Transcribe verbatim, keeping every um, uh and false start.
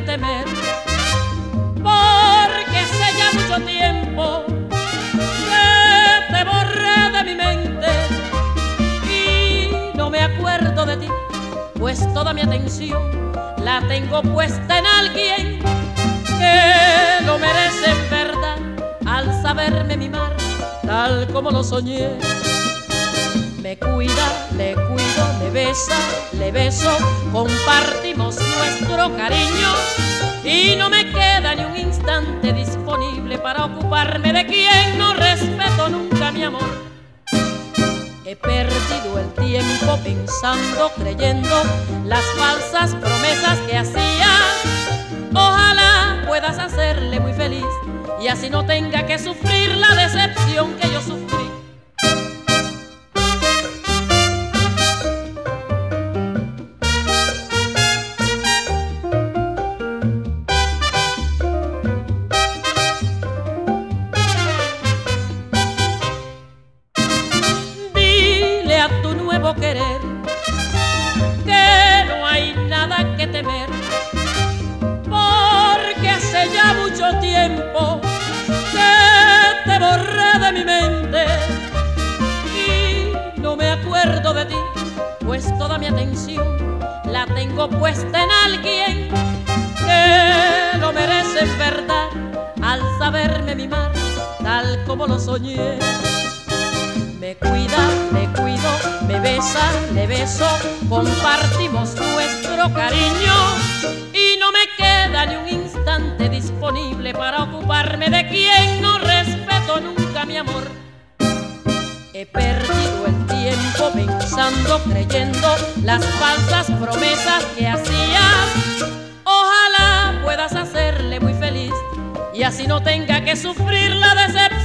que temer, porque hace ya mucho tiempo que te borré de mi mente y no me acuerdo de ti, pues toda mi atención la tengo puesta en alguien que lo merece en verdad al saberme mimar tal como lo soñé. Me cuida, le cuido, me besa, le beso, compartimos nuestro cariño y no me queda ni un instante disponible para ocuparme de quien no respeto nunca, mi amor. He perdido el tiempo pensando, creyendo las falsas promesas que hacías. Ojalá puedas hacerle muy feliz y así no tenga que sufrir la decepción que yo sufrí. Querer que no hay nada que temer, porque hace ya mucho tiempo que te borré de mi mente y no me acuerdo de ti, pues toda mi atención la tengo puesta en alguien que lo merece en verdad al saberme mimar tal como lo soñé. Me cuida, le cuido, me besa, le beso, compartimos nuestro cariño y no me queda ni un instante disponible para ocuparme de quien no respeto nunca, mi amor. He perdido el tiempo pensando, creyendo las falsas promesas que hacías. Ojalá puedas hacerle muy feliz y así no tenga que sufrir la decepción